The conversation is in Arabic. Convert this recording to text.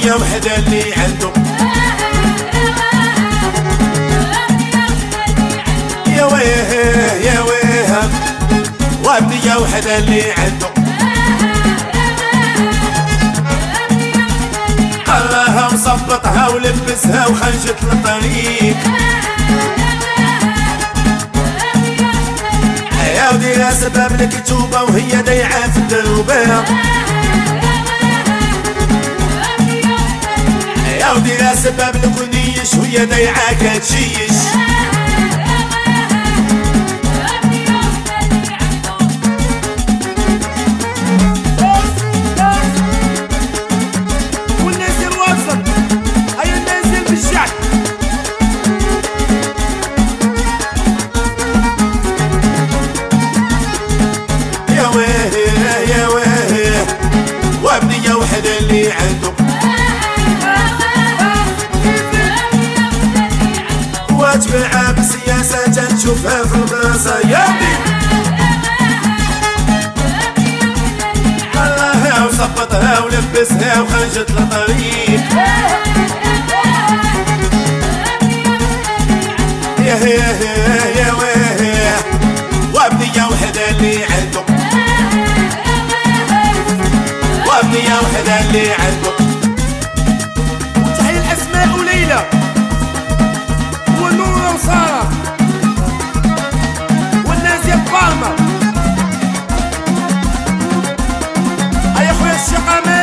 وابنية وحدة اللي عنده يا ويه يا ويه وابنية وحدة اللي عنده قراها وصبطها ولبسها وخرجت للطريق يا وديرها سبب لك توبة وهي ضيعة في الدروبة يا وديرها سبب لك ونيش وهي ضيعة كتشيش يا ويه وابنية وحدة اللي عنده واتبعها بالسياسة تنشوفها في البلاصة يا ودي قراها وصبطها ولبسها وخرجت لطريق يا ويه وابنية وحدة اللي عنده وابنية وحدة اللي عنده. تحية الأسماء وليلى ونورة وسارة والناس يا بالما. هيا خويا الشقامة